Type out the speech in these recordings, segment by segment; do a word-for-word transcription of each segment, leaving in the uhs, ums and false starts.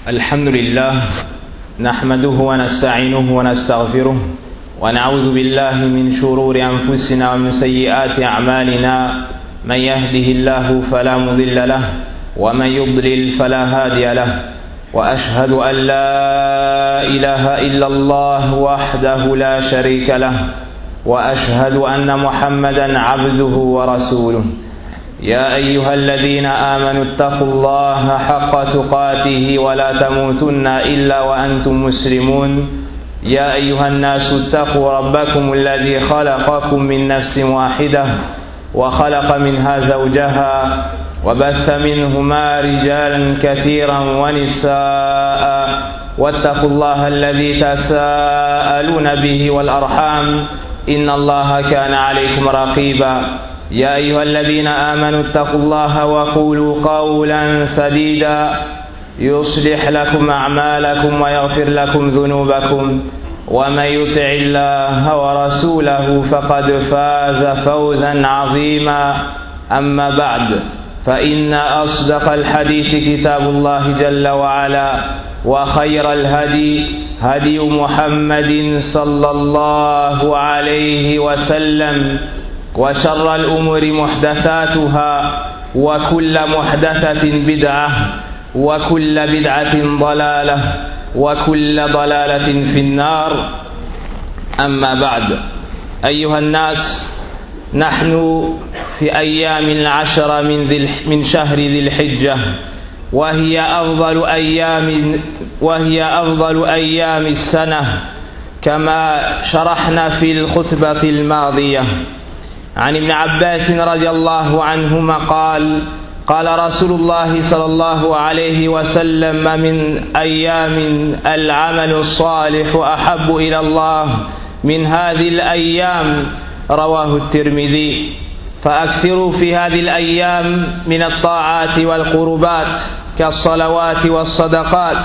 الحمد لله نحمده ونستعينه ونستغفره ونعوذ بالله من شرور أنفسنا ومن سيئات أعمالنا. من يهده الله فلا مضل له ومن يضلل فلا هادي له، وأشهد أن لا إله إلا الله وحده لا شريك له، وأشهد أن محمدا عبده ورسوله. يا أيها الذين آمنوا اتقوا الله حق تقاته ولا تموتن إلا وأنتم مسلمون. يا أيها الناس اتقوا ربكم الذي خلقكم من نفس واحدة وخلق منها زوجها وبث منهما رجالا كثيرا ونساء، واتقوا الله الذي تساءلون به والأرحام إن الله كان عليكم رقيبا. يا أيها الذين آمنوا اتقوا الله وقولوا قولا سديدا يصلح لكم أعمالكم ويغفر لكم ذنوبكم، ومن يطع الله ورسوله فقد فاز فوزا عظيما. أما بعد، فإن أصدق الحديث كتاب الله جل وعلا، وخير الهدي هدي محمد صلى الله عليه وسلم، وشر الأمور محدثاتها، وكل محدثة بدعة، وكل بدعة ضلالة، وكل ضلالة في النار. أما بعد، أيها الناس، نحن في أيام العشر من, ذي من شهر ذي الحجة، وهي أفضل أيام وهي أفضل أيام السنة، كما شرحنا في الخطبة الماضية. عن ابن عباس رضي الله عنهما قال: قال رسول الله صلى الله عليه وسلم: من أيام العمل الصالح أحب إلى الله من هذه الأيام. رواه الترمذي. فأكثروا في هذه الأيام من الطاعات والقربات كالصلوات والصدقات.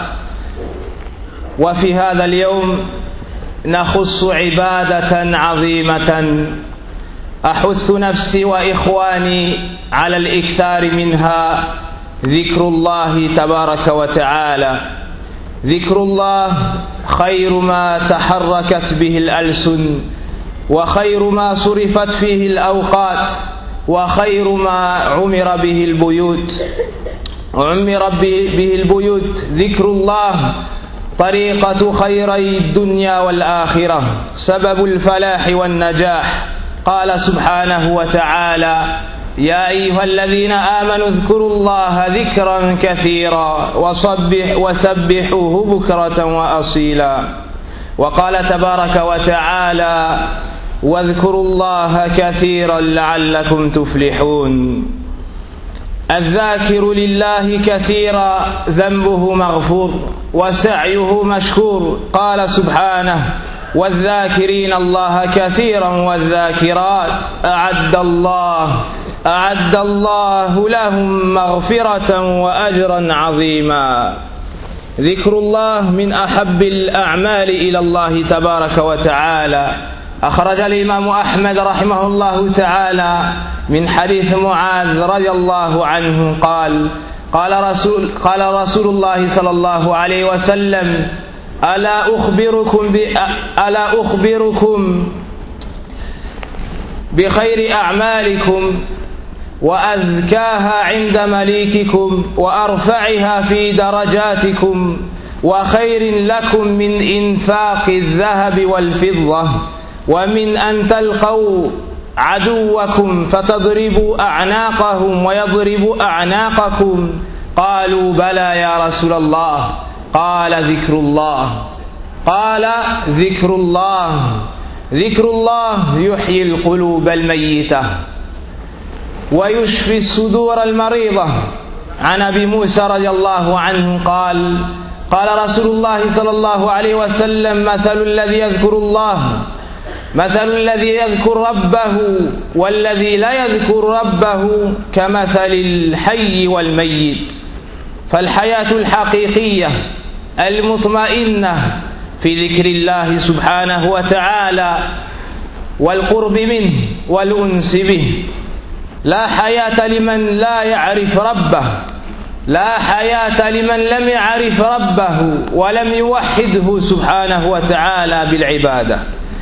وفي هذا اليوم نخص عبادة عظيمة أحث نفسي وإخواني على الإكثار منها، ذكر الله تبارك وتعالى. ذكر الله خير ما تحركت به الألسن، وخير ما صرفت فيه الأوقات، وخير ما عمر به البيوت عمر به البيوت ذكر الله طريقة خيري الدنيا والآخرة، سبب الفلاح والنجاح. قال سبحانه وتعالى: يا أيها الذين آمنوا اذكروا الله ذكرا كثيرا وصبح وسبحوه بكرة وأصيلا. وقال تبارك وتعالى: واذكروا الله كثيرا لعلكم تفلحون. الذاكر لله كثيرا ذنبه مغفور وسعيه مشكور. قال سبحانه: والذاكرين الله كثيرا والذاكرات أعد الله أعد الله لهم مغفرة وأجرا عظيما. ذكر الله من أحب الأعمال إلى الله تبارك وتعالى. أخرج الإمام أحمد رحمه الله تعالى من حديث معاذ رضي الله عنه قال: قال رسول, قال رسول الله صلى الله عليه وسلم: ألا أخبركم, ألا أخبركم بخير أعمالكم وأزكاها عند مليككم وأرفعها في درجاتكم وخير لكم من إنفاق الذهب والفضة ومن أن تلقوا عدوكم فتضربوا أعناقهم ويضربوا أعناقكم؟ قالوا: بلى يا رسول الله. قال: ذكر الله قال ذكر الله ذكر الله يحيي القلوب الميتة ويشفي الصدور المريضة. عن أبي موسى رضي الله عنه قال: قال رسول الله صلى الله عليه وسلم: مثل الذي يذكر الله مثل الذي يذكر ربه والذي لا يذكر ربه كمثل الحي والميت. فالحياة الحقيقية المطمئنة في ذكر الله سبحانه وتعالى والقرب منه والأنس به. لا حياة لمن لا يعرف ربه لا حياة لمن لم يعرف ربه ولم يوحده سبحانه وتعالى بالعبادة.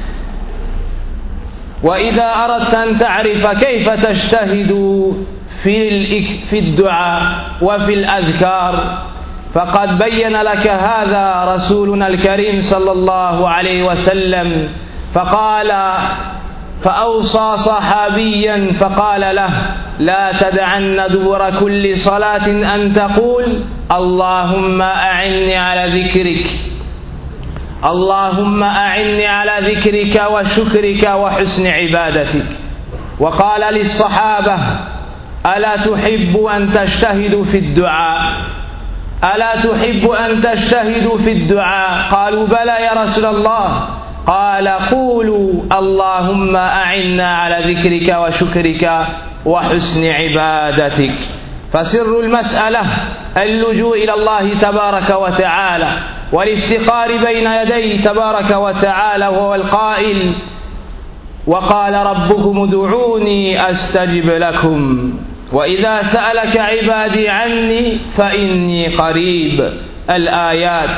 وإذا أردت أن تعرف كيف تجتهد في الدعاء وفي الأذكار فقد بين لك هذا رسولنا الكريم صلى الله عليه وسلم، فقال فأوصى صحابيا فقال له: لا تدعن دبر كل صلاة أن تقول اللهم أعني على ذكرك اللهم أعني على ذكرك وشكرك وحسن عبادتك. وقال للصحابة: ألا تحب أن تجتهدوا في الدعاء ألا تحب أن تجتهدوا في الدعاء؟ قالوا: بلى يا رسول الله. قال: قولوا اللهم أعنا على ذكرك وشكرك وحسن عبادتك. فسر المسألة اللجوء إلى الله تبارك وتعالى والافتقار بين يديه تبارك وتعالى، وهو القائل: وقال ربكم ادعوني أستجب لكم وإذا سألك عبادي عني فإني قريب. الآيات.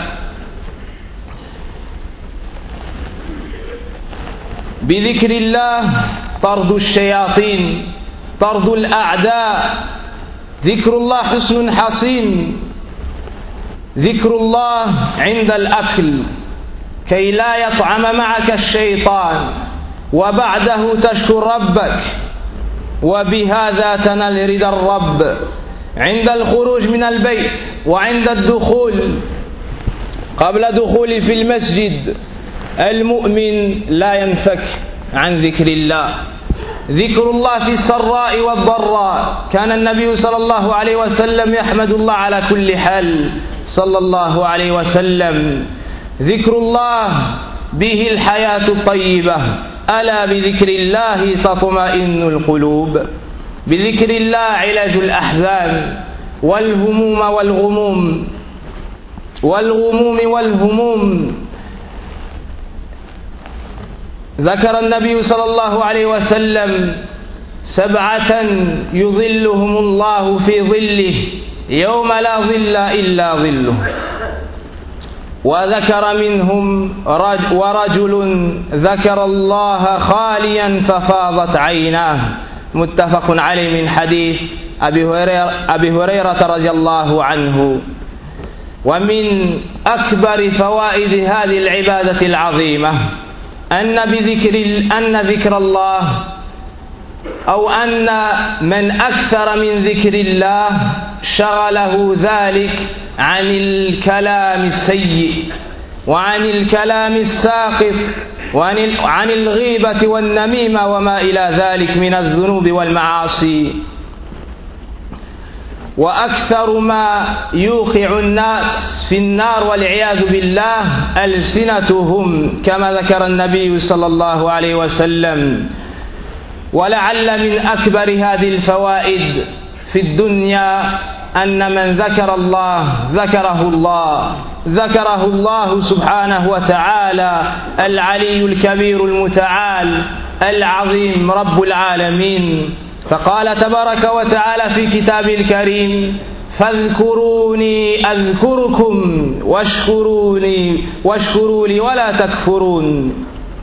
بذكر الله طرد الشياطين، طرد الأعداء. ذكر الله حصن حصين. ذكر الله عند الأكل كي لا يطعم معك الشيطان، وبعده تشكر ربك وبهذا تنال رضا الرب. عند الخروج من البيت وعند الدخول، قبل دخول في المسجد المؤمن لا ينفك عن ذكر الله. ذكر الله في السراء والضراء. كان النبي صلى الله عليه وسلم يحمد الله على كل حال صلى الله عليه وسلم. ذكر الله به الحياة الطيبة. ألا بذكر الله تطمئن القلوب. بذكر الله علاج الأحزان والهموم والغموم والغموم والهموم. ذكر النبي صلى الله عليه وسلم سبعة يظلهم الله في ظله يوم لا ظل إلا ظله، وذكر منهم ورجل ذكر الله خاليا ففاضت عيناه، متفق عليه من حديث أبي هريرة, أبي هريرة رضي الله عنه. ومن أكبر فوائد هذه العبادة العظيمة أن بذكر أن ذكر الله أو أن من أكثر من ذكر الله شغله ذلك عن الكلام السيء وعن الكلام الساقط وعن الغيبة والنميمة وما إلى ذلك من الذنوب والمعاصي. وأكثر ما يوقع الناس في النار والعياذ بالله ألسنتهم، كما ذكر النبي صلى الله عليه وسلم. ولعل من أكبر هذه الفوائد في الدنيا أن من ذكر الله ذكره الله ذكره الله سبحانه وتعالى العلي الكبير المتعال العظيم رب العالمين. فقال تبارك وتعالى في كتابه الكريم: فاذكروني أذكركم واشكروني واشكروا لي ولا تكفرون.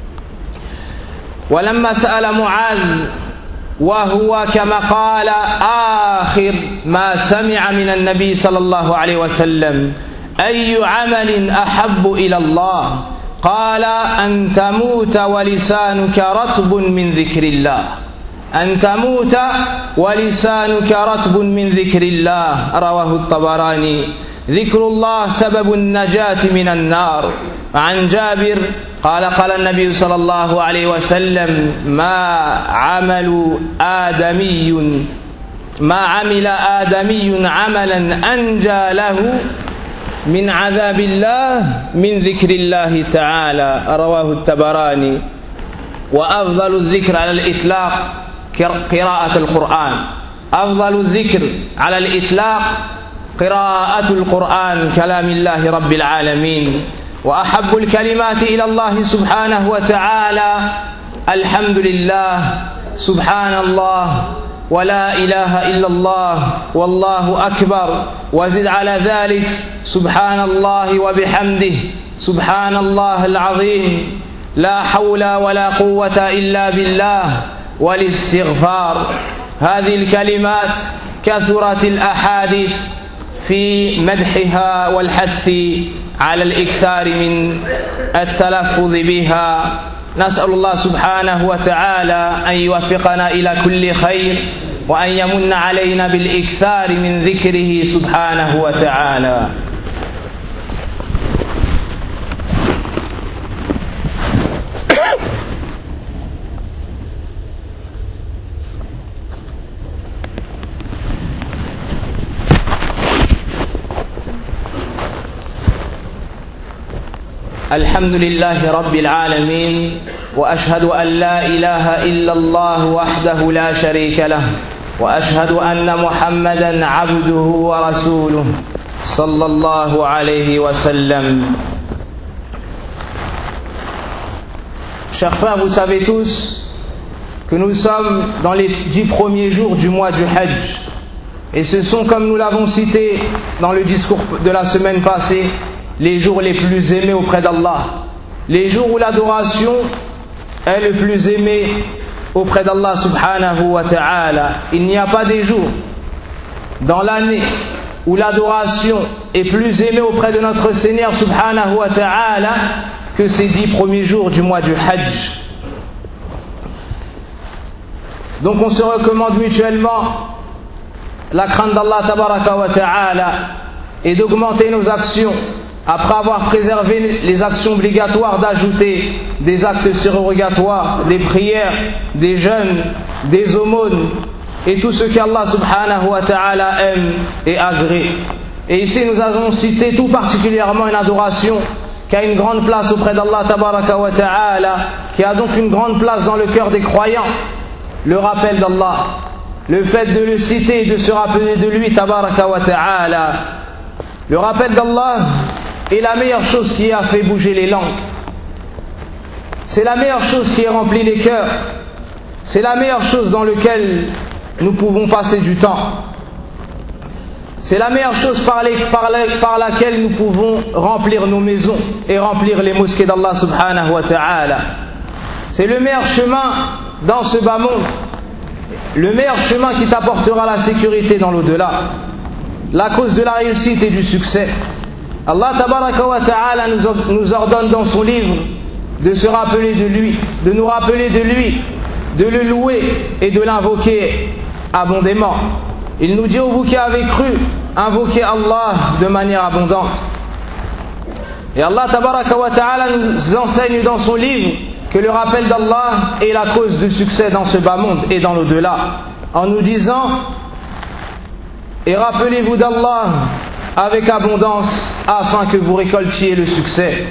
ولما سأل معاذ وهو كما قال آخر ما سمع من النبي صلى الله عليه وسلم: أي عمل أحب إلى الله؟ قال: أن تموت ولسانك رطب من ذكر الله. أن تموت ولسانك رطب من ذكر الله. رواه الطبراني. ذكر الله سبب النجاة من النار. عن جابر قال: قال النبي صلى الله عليه وسلم: ما عمل آدمي ما عمل آدمي عملا أنجى له من عذاب الله من ذكر الله تعالى. رواه الطبراني. وأفضل الذكر على الإطلاق قراءة القرآن. أفضل الذكر على الإطلاق قراءة القرآن، كلام الله رب العالمين. وأحب الكلمات إلى الله سبحانه وتعالى الحمد لله، سبحان الله، ولا إله إلا الله والله أكبر وزد على ذلك سبحان الله وبحمده سبحان الله العظيم لا حول ولا قوة إلا بالله والاستغفار. هذه الكلمات كثرت الأحاديث في مدحها والحث على الإكثار من التلفظ بها. نسأل الله سبحانه وتعالى أن يوفقنا إلى كل خير وأن يمن علينا بالإكثار من ذكره سبحانه وتعالى. الحمد لله رب العالمين وأشهد أن لا إله إلا الله وحده لا شريك له وأشهد أن محمدا عبده ورسوله صلى الله عليه وسلم. Chers frères, vous savez tous que nous sommes dans les dix premiers jours du mois du Hajj, et ce sont, comme nous l'avons cité dans le discours de la semaine passée, les jours les plus aimés auprès d'Allah, les jours où l'adoration est le plus aimée auprès d'Allah subhanahu wa ta'ala. Il n'y a pas des jours dans l'année où l'adoration est plus aimée auprès de notre Seigneur subhanahu wa ta'ala que ces dix premiers jours du mois du Hajj. Donc on se recommande mutuellement la crainte d'Allah tabaraka wa ta'ala et d'augmenter nos actions après avoir préservé les actions obligatoires, d'ajouter des actes surrogatoires, des prières, des jeûnes, des aumônes et tout ce qu'Allah subhanahu wa ta'ala aime et agrée. Et ici nous avons cité tout particulièrement une adoration qui a une grande place auprès d'Allah tabaraka wa ta'ala, qui a donc une grande place dans le cœur des croyants, le rappel d'Allah, le fait de le citer et de se rappeler de lui tabaraka wa ta'ala. Le rappel d'Allah est la meilleure chose qui a fait bouger les langues. C'est la meilleure chose qui a rempli les cœurs. C'est la meilleure chose dans laquelle nous pouvons passer du temps. C'est la meilleure chose par, les, par, les, par laquelle nous pouvons remplir nos maisons et remplir les mosquées d'Allah subhanahu wa ta'ala. C'est le meilleur chemin dans ce bas monde, le meilleur chemin qui t'apportera la sécurité dans l'au-delà, la cause de la réussite et du succès. Allah tabaraka wa ta'ala nous ordonne dans son livre de se rappeler de lui, de nous rappeler de lui, de le louer et de l'invoquer abondamment. Il nous dit: ô vous qui avez cru, invoquez Allah de manière abondante. Et Allah tabaraka wa ta'ala nous enseigne dans son livre que le rappel d'Allah est la cause de succès dans ce bas monde et dans l'au-delà, en nous disant: et rappelez-vous d'Allah avec abondance afin que vous récoltiez le succès.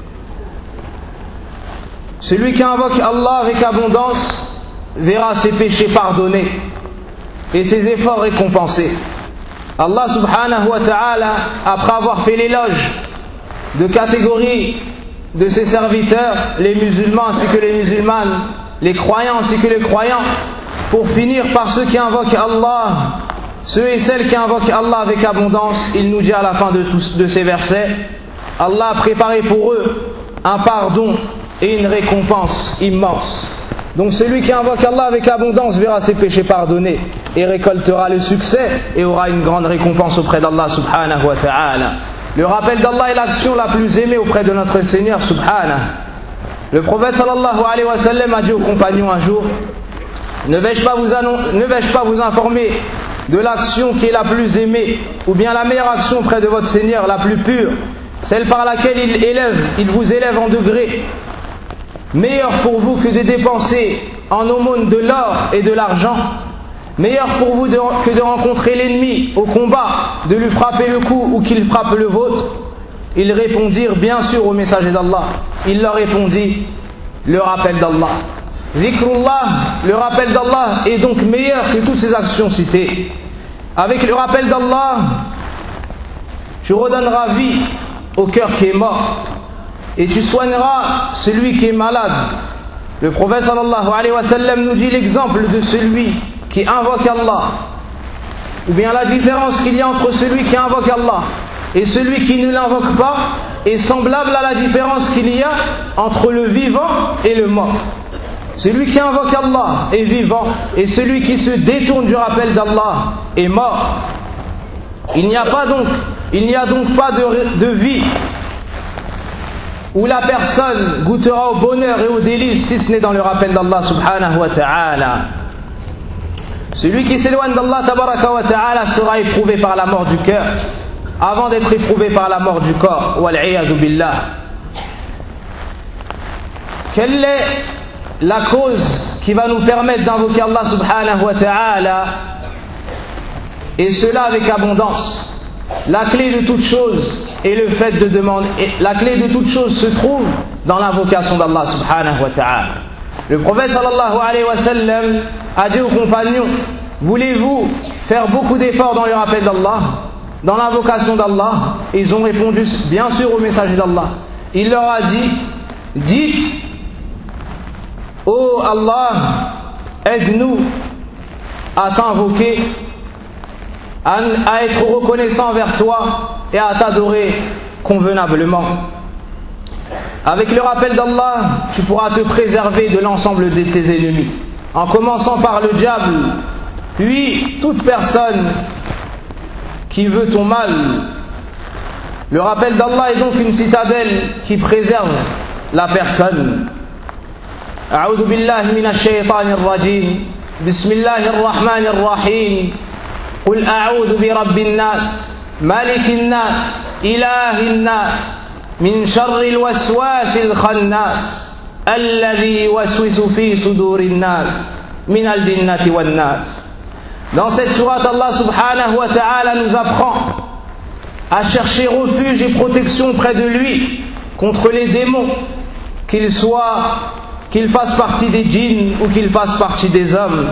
Celui qui invoque Allah avec abondance verra ses péchés pardonnés et ses efforts récompensés. Allah subhanahu wa ta'ala, après avoir fait l'éloge de catégories de ses serviteurs, les musulmans ainsi que les musulmanes, les croyants ainsi que les croyantes, pour finir par ceux qui invoquent Allah, ceux et celles qui invoquent Allah avec abondance, il nous dit à la fin de, tous, de ces versets: Allah a préparé pour eux un pardon et une récompense immense. Donc celui qui invoque Allah avec abondance verra ses péchés pardonnés et récoltera le succès et aura une grande récompense auprès d'Allah subhanahu wa ta'ala. Le rappel d'Allah est l'action la plus aimée auprès de notre Seigneur subhanahu. Le prophète sallallahu alayhi wa sallam a dit aux compagnons un jour: ne vais-je pas vous, annon- ne vais-je pas vous informer de l'action qui est la plus aimée, ou bien la meilleure action auprès de votre Seigneur, la plus pure, celle par laquelle il élève, il vous élève en degrés, meilleure pour vous que de dépenser en aumône de l'or et de l'argent, meilleur pour vous de, que de rencontrer l'ennemi au combat, de lui frapper le cou ou qu'il frappe le vôtre. Ils répondirent bien sûr au messager d'Allah. Il leur répondit: le rappel d'Allah. Zikrullah, le rappel d'Allah, est donc meilleur que toutes ces actions citées. Avec le rappel d'Allah, tu redonneras vie au cœur qui est mort et tu soigneras celui qui est malade. Le prophète sallallahu alayhi wa sallam nous dit l'exemple de celui qui invoque Allah, ou bien la différence qu'il y a entre celui qui invoque Allah et celui qui ne l'invoque pas est semblable à la différence qu'il y a entre le vivant et le mort. Celui qui invoque Allah est vivant et celui qui se détourne du rappel d'Allah est mort. Il n'y a pas donc, il n'y a donc pas de, de vie où la personne goûtera au bonheur et au délice si ce n'est dans le rappel d'Allah subhanahu wa ta'ala. Celui qui s'éloigne d'Allah tabaraka wa ta'ala sera éprouvé par la mort du cœur avant d'être éprouvé par la mort du corps. Wal'iyadu billah. Quelle est la cause qui va nous permettre d'invoquer Allah subhanahu wa ta'ala, et cela avec abondance? La clé de toute chose est le fait de demander, la clé de toute chose se trouve dans l'invocation d'Allah subhanahu wa ta'ala. Le prophète sallallahu alayhi wa sallam a dit aux compagnons: voulez-vous faire beaucoup d'efforts dans le rappel d'Allah, dans l'invocation d'Allah? Ils ont répondu bien sûr au messager d'Allah. Il leur a dit: dites: oh Allah, aide-nous à t'invoquer, à, à être reconnaissant envers toi et à t'adorer convenablement. Avec le rappel d'Allah, tu pourras te préserver de l'ensemble de tes ennemis, en commençant par le diable, puis toute personne qui veut ton mal. Le rappel d'Allah est donc une citadelle qui préserve la personne. أعوذ بالله من الشيطان الرجيم بسم الله الرحمن الرحيم قل أعوذ برب الناس ملك الناس إله الناس من شر الوسواس الخناس الذي يوسوس في صدور الناس من الجنة والناس. Dans cette sourate, Allah subhanahu wa ta'ala nous apprend à chercher refuge et protection près de lui contre les démons, qu'ils soient qu'il fasse partie des djinns ou qu'il fasse partie des hommes.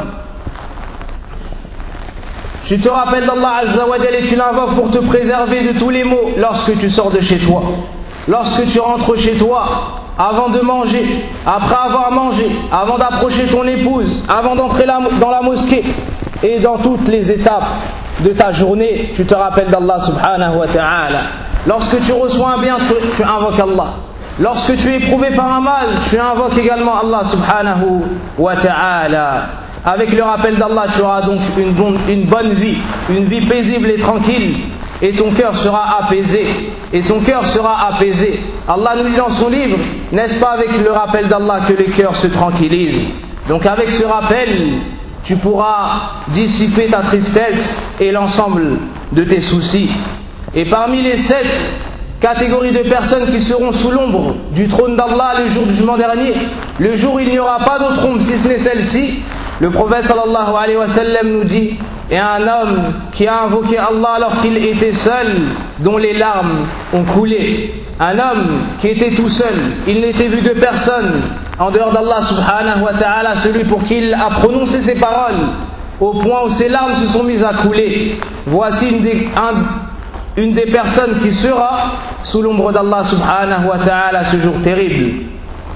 Tu te rappelles d'Allah Azza wa Jalla et tu l'invoques pour te préserver de tous les maux lorsque tu sors de chez toi, lorsque tu rentres chez toi, avant de manger, après avoir mangé, avant d'approcher ton épouse, avant d'entrer dans la mosquée et dans toutes les étapes de ta journée. Tu te rappelles d'Allah subhanahu wa ta'ala. Lorsque tu reçois un bien, tu, tu invoques Allah. Lorsque tu es éprouvé par un mal, tu invoques également Allah subhanahu wa ta'ala. Avec le rappel d'Allah, tu auras donc une bonne, une bonne vie, une vie paisible et tranquille, et ton cœur sera apaisé, et ton cœur sera apaisé. Allah nous dit dans son livre: n'est-ce pas avec le rappel d'Allah que les cœurs se tranquillisent? Donc avec ce rappel, tu pourras dissiper ta tristesse et l'ensemble de tes soucis. Et parmi les sept catégories de personnes qui seront sous l'ombre du trône d'Allah le jour du jugement dernier, le jour où il n'y aura pas d'autre ombre si ce n'est celle-ci, le prophète sallallahu alayhi wa sallam nous dit: et un homme qui a invoqué Allah alors qu'il était seul, dont les larmes ont coulé. Un homme qui était tout seul, il n'était vu de personne en dehors d'Allah subhanahu wa ta'ala, celui pour qui il a prononcé ces paroles, au point où ses larmes se sont mises à couler. Voici une des, un, une des personnes qui sera sous l'ombre d'Allah subhanahu wa ta'ala ce jour terrible.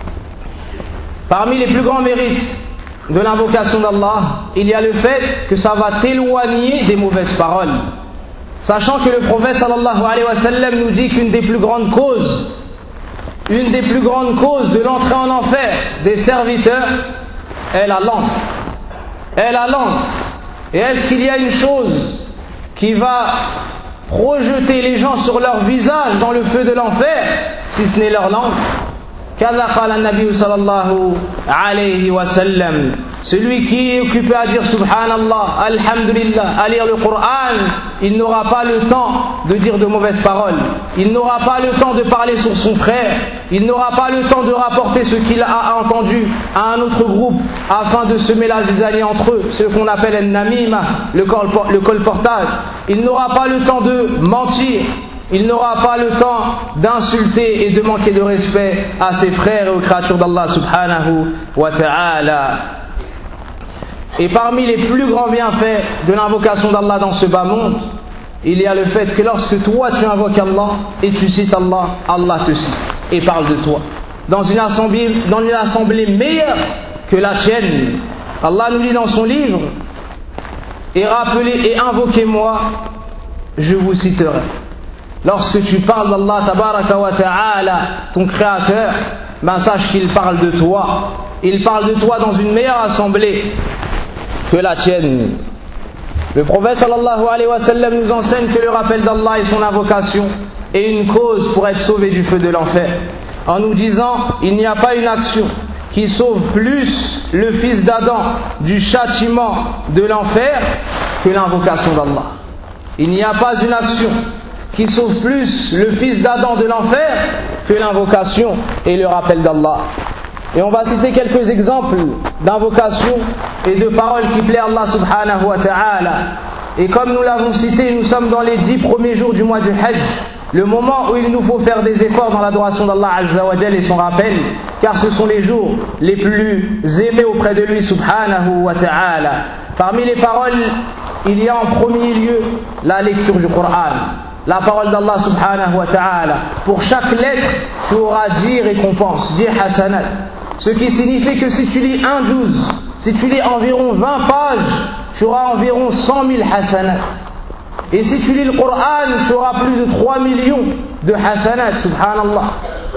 Parmi les plus grands mérites de l'invocation d'Allah, il y a le fait que ça va t'éloigner des mauvaises paroles. Sachant que le prophète sallallahu alayhi wa sallam nous dit qu'une des plus grandes causes, une des plus grandes causes de l'entrée en enfer des serviteurs est la langue. Est la langue. Et est-ce qu'il y a une chose qui va projeter les gens sur leur visage dans le feu de l'enfer, si ce n'est leur langue? Kada qala an-nabi sallallahu alayhi wa sallam. Celui qui est occupé à dire subhanallah, alhamdulillah, à lire le Coran, il n'aura pas le temps de dire de mauvaises paroles, il n'aura pas le temps de parler sur son frère, il n'aura pas le temps de rapporter ce qu'il a entendu à un autre groupe afin de semer la zizanie entre eux, ce qu'on appelle un-namima, le colportage. Il n'aura pas le temps de mentir, il n'aura pas le temps d'insulter et de manquer de respect à ses frères et aux créatures d'Allah subhanahu wa ta'ala. Et parmi les plus grands bienfaits de l'invocation d'Allah dans ce bas monde, il y a le fait que lorsque toi tu invoques Allah et tu cites Allah, Allah te cite et parle de toi dans une assemblée, dans une assemblée meilleure que la tienne. Allah nous dit dans son livre: et rappelez et invoquez-moi, je vous citerai. Lorsque tu parles d'Allah tabaraka wa ta'ala, ton créateur, ben sache qu'il parle de toi. Il parle de toi dans une meilleure assemblée que la tienne. Le prophète sallallahu alayhi wa sallam nous enseigne que le rappel d'Allah et son invocation est une cause pour être sauvé du feu de l'enfer, en nous disant il n'y a pas une action qui sauve plus le fils d'Adam du châtiment de l'enfer que l'invocation d'Allah. Il n'y a pas une action qui sauve plus le fils d'Adam de l'enfer que l'invocation et le rappel d'Allah. Et on va citer quelques exemples d'invocations et de paroles qui plaisent à Allah subhanahu wa ta'ala. Et comme nous l'avons cité, nous sommes dans les dix premiers jours du mois du Hajj, le moment où il nous faut faire des efforts dans l'adoration d'Allah Azza wa Jal et son rappel, car ce sont les jours les plus aimés auprès de lui subhanahu wa ta'ala. Parmi les paroles, il y a en premier lieu la lecture du Coran, la parole d'Allah subhanahu wa ta'ala. Pour chaque lettre, tu auras dix récompenses, dix hasanat. Ce qui signifie que si tu lis un douze, si tu lis environ vingt pages, tu auras environ cent mille hasanat. Et si tu lis le Coran, tu auras plus de trois millions de hasanat, subhanallah.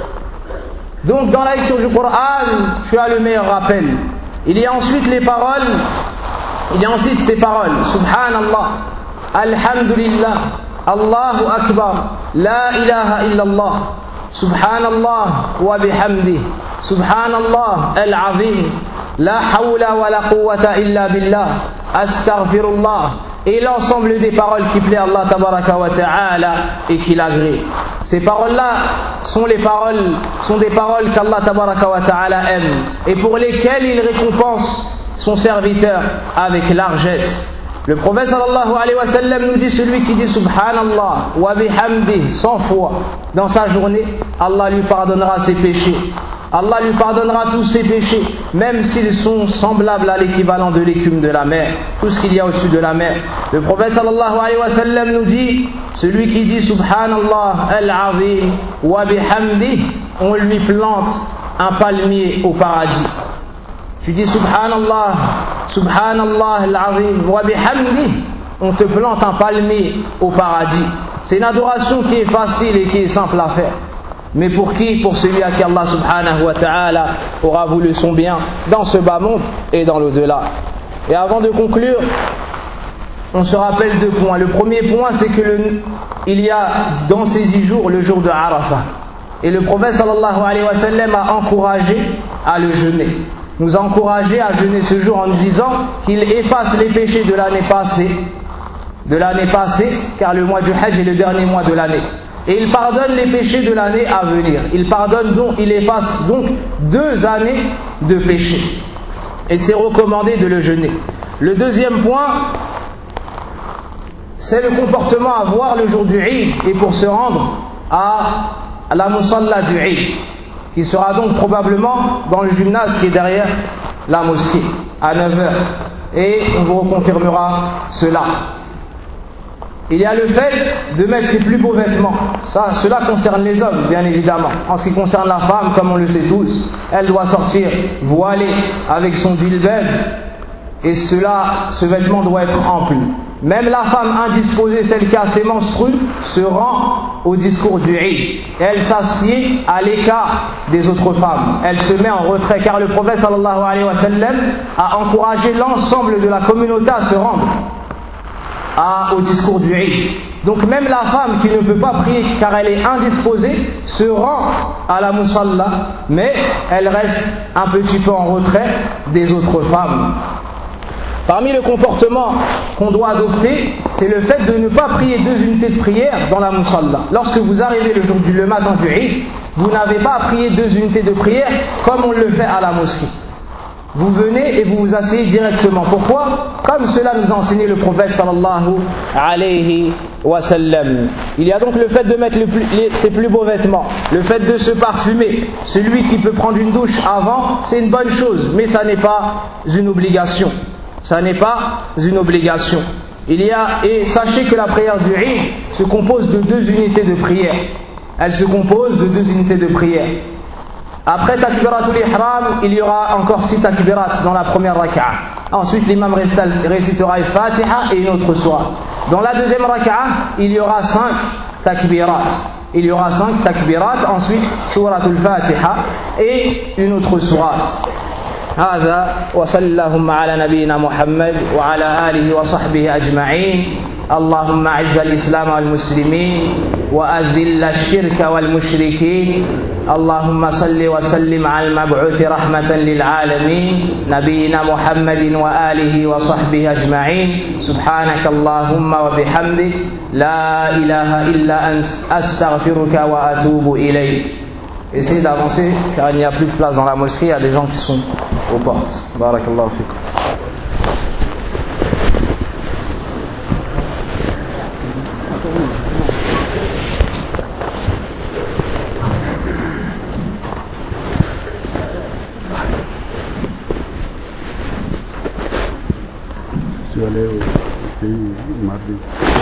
Donc dans la lecture du Coran, tu as le meilleur rappel. Il y a ensuite les paroles, il y a ensuite ces paroles, subhanallah, alhamdulillah, Allahu Akbar, la ilaha illallah, subhanallah wa bihamdih, subhanallah al-azim, la hawla wa la quwwata illa billah, astaghfirullah, et l'ensemble des paroles qui plaisent à Allah tabaraka wa ta'ala et qui l'agrée. Ces paroles-là sont les paroles, sont des paroles qu'Allah tabaraka wa ta'ala aime et pour lesquelles il récompense son serviteur avec largesse. Le prophète sallallahu alayhi wa sallam nous dit, celui qui dit subhanallah wa bihamdih cent fois dans sa journée, Allah lui pardonnera ses péchés. Allah lui pardonnera tous ses péchés, même s'ils sont semblables à l'équivalent de l'écume de la mer, tout ce qu'il y a au-dessus de la mer. Le prophète sallallahu alayhi wa sallam nous dit, celui qui dit subhanallah al-azim wa bihamdih, on lui plante un palmier au paradis. Tu dis subhanallah, subhanallah al-azim wa bihamdih, on te plante un palmier au paradis. C'est une adoration qui est facile et qui est simple à faire. Mais pour qui? Pour celui à qui Allah subhanahu wa ta'ala aura voulu son bien dans ce bas monde et dans l'au-delà. Et avant de conclure, on se rappelle deux points. Le premier point, c'est que le, il y a dans ces dix jours le jour de Arafah. Et le prophète sallallahu alayhi wa sallam a encouragé à le jeûner. Nous a encouragé à jeûner ce jour en nous disant qu'il efface les péchés de l'année passée, de l'année passée, car le mois du Hajj est le dernier mois de l'année. Et il pardonne les péchés de l'année à venir. Il pardonne donc, il efface donc deux années de péchés. Et c'est recommandé de le jeûner. Le deuxième point, c'est le comportement à voir le jour du Eid et pour se rendre à la musalla du Eid, qui sera donc probablement dans le gymnase qui est derrière la mosquée à neuf heures. Et on vous reconfirmera cela. Il y a le fait de mettre ses plus beaux vêtements. Ça, cela concerne les hommes, bien évidemment. En ce qui concerne la femme, comme on le sait tous, elle doit sortir voilée avec son djilbab, et cela, ce vêtement doit être ample. Même la femme indisposée, celle qui a ses menstrues, se rend au discours du Eid. Elle s'assied à l'écart des autres femmes. Elle se met en retrait, car le prophète sallallahu alayhi wa sallam a encouragé l'ensemble de la communauté à se rendre À, au discours du Eid. Donc même la femme qui ne peut pas prier car elle est indisposée se rend à la musalla, mais elle reste un petit peu en retrait des autres femmes. Parmi le comportement qu'on doit adopter, c'est le fait de ne pas prier deux unités de prière dans la musalla. Lorsque vous arrivez le jour du le matin du Eid, vous n'avez pas à prier deux unités de prière comme on le fait à la mosquée. Vous venez et vous vous asseyez directement. Pourquoi? Comme cela nous a enseigné le prophète sallallahu alayhi wa sallam. Il y a donc le fait de mettre le plus, les, ses plus beaux vêtements, le fait de se parfumer. Celui qui peut prendre une douche avant, c'est une bonne chose, mais ça n'est pas une obligation. Ça n'est pas une obligation. Il y a, et sachez que la prière du Eid se compose de deux unités de prière. Elle se compose de deux unités de prière. Après takbiratul ihram, il y aura encore six takbirats dans la première raka'a. Ensuite, l'imam récitera une fatiha et une autre sourate. Dans la deuxième raka'a, il y aura cinq takbirats. Il y aura cinq takbirats, ensuite suratul fatiha et une autre sourate. هذا وصلى اللهم على نبينا محمد وعلى آله وصحبه أجمعين. اللهم أعز الإسلام والمسلمين وأذل الشرك والمشركين. اللهم صل وسلم على المبعوث رحمة للعالمين نبينا محمد وآله وصحبه أجمعين. سبحانك اللهم وبحمدك لا إله إلا أنت أستغفرك وأتوب إليك. Essayez d'avancer car il n'y a plus de place dans la mosquée, il y a des gens qui sont aux portes. Barakallahu fikum. Je suis allé au pays mardi.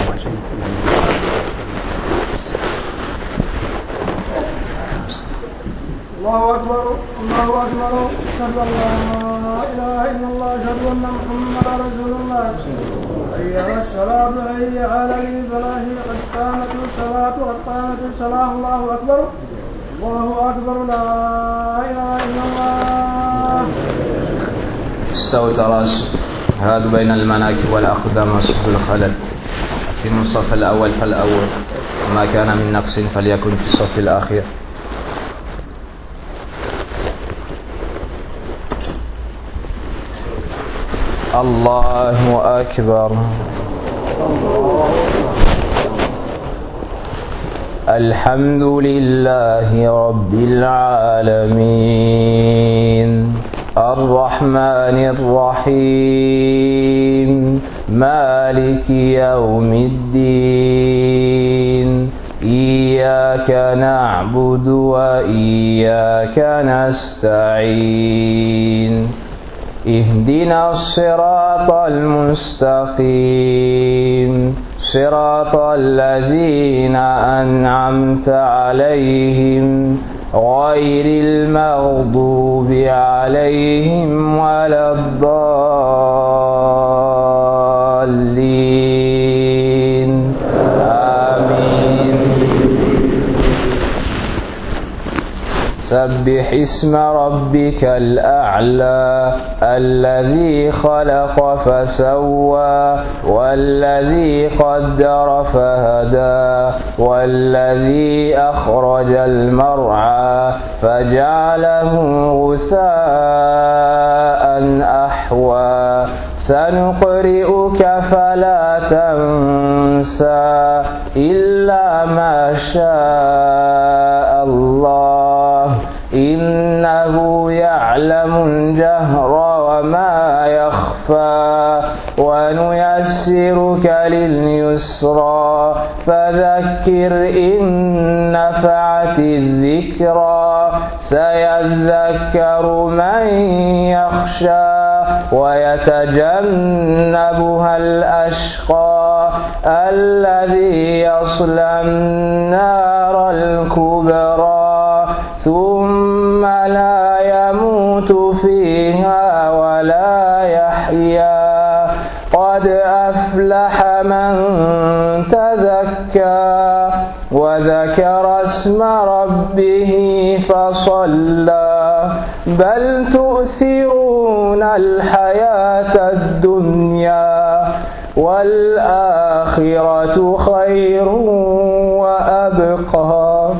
الله أكبر الله أكبر أشهد أن لا إله إلا الله أشهد أن محمدا رسول الله حي على الصلاة حي على الفلاح قد قامت الصلاة قد قامت الصلاة الله أكبر الله أكبر لا إله إلا الله. استووا تراسوا هادوا بين المناكب والأقدام وصفوا الخلل في الصف الأول فالأول وما كان من نقص فليكن في الصف الأخير. الله أكبر. الحمد لله رب العالمين الرحمن الرحيم مالك يوم الدين إياك نعبد وإياك نستعين اهدنا الصراط المستقيم صراط الذين أنعمت عليهم غير المغضوب عليهم ولا الضالين آمين. سبح اسم ربك الأعلى الذي خلق فسوى والذي قدر فهدى والذي أخرج المرعى فجعله غثاء أحوى سنقرئك فلا تنسى إلا ما شاء الله إنه يعلم الجهر وما يخفى ونيسرك لليسرى فذكر إن نفعت الذكرى سيذكر من يخشى ويتجنبها الأشقى الذي يصلى النار الكبرى ثم لا يموت فيها ولا يحيا قد أفلح من تزكى وذكر اسم ربه فصلى بل تؤثرون الحياة الدنيا والآخرة خير وأبقى.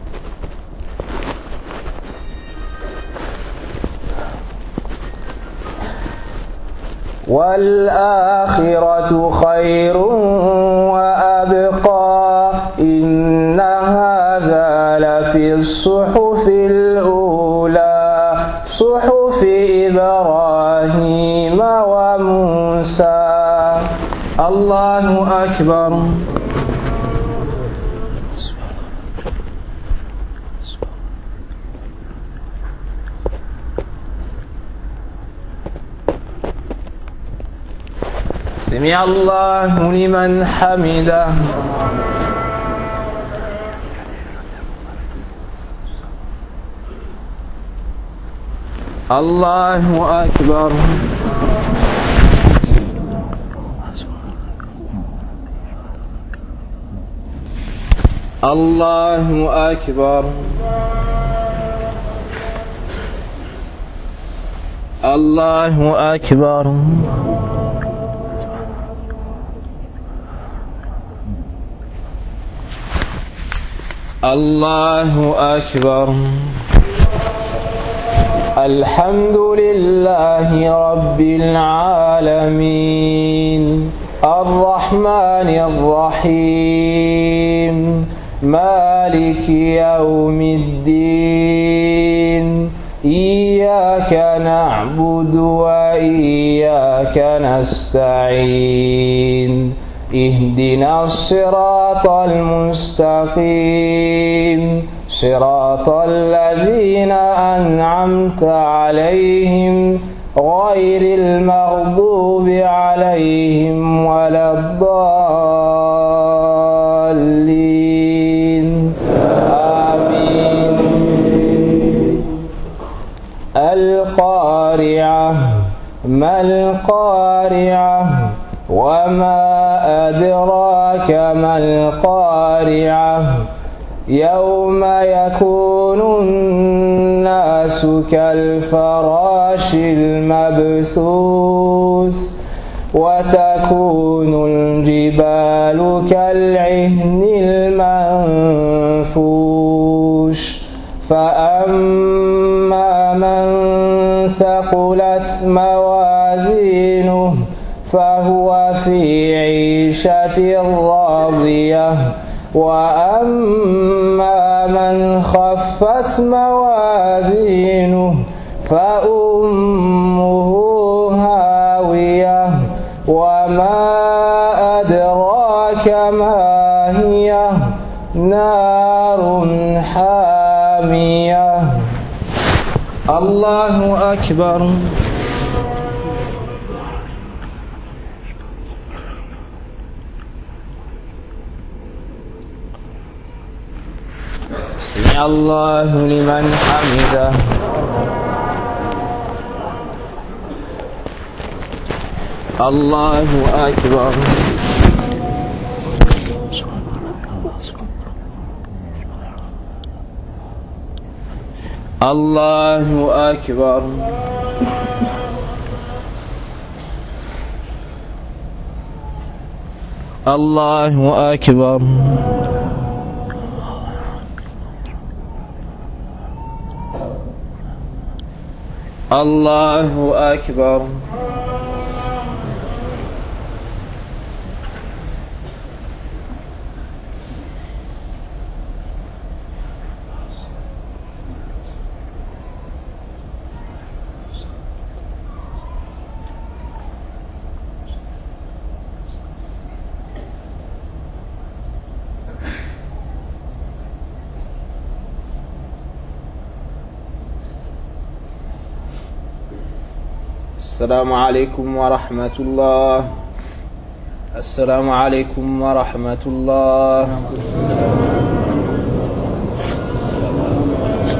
والآخرة خير وأبقى إن هذا لفي الصحف الأولى صحف إبراهيم وموسى. الله أكبر. سمع الله لمن حمده. الله أكبر. الله أكبر. الله أكبر. الله أكبر. الحمد لله رب العالمين الرحمن الرحيم مالك يوم الدين إياك نعبد وإياك نستعين اهدنا الصراط المستقيم صراط الذين أنعمت عليهم غير المغضوب عليهم ولا الضالين آمين. القارعة ما القارعة وما أدراك ما القارعة يوم يكون الناس كالفراش المبثوث وتكون الجبال كالعهن المنفوش فأما من ثقلت موازينه فهو في عيشة راضية وأما من خفت موازينه فأمه هاوية وما أدراك ما هي نار حامية. الله أكبر. سمع الله لمن حمده. الله أكبر. الله أكبر. الله أكبر. الله أكبر. السلام عليكم ورحمة الله. السلام عليكم ورحمة الله.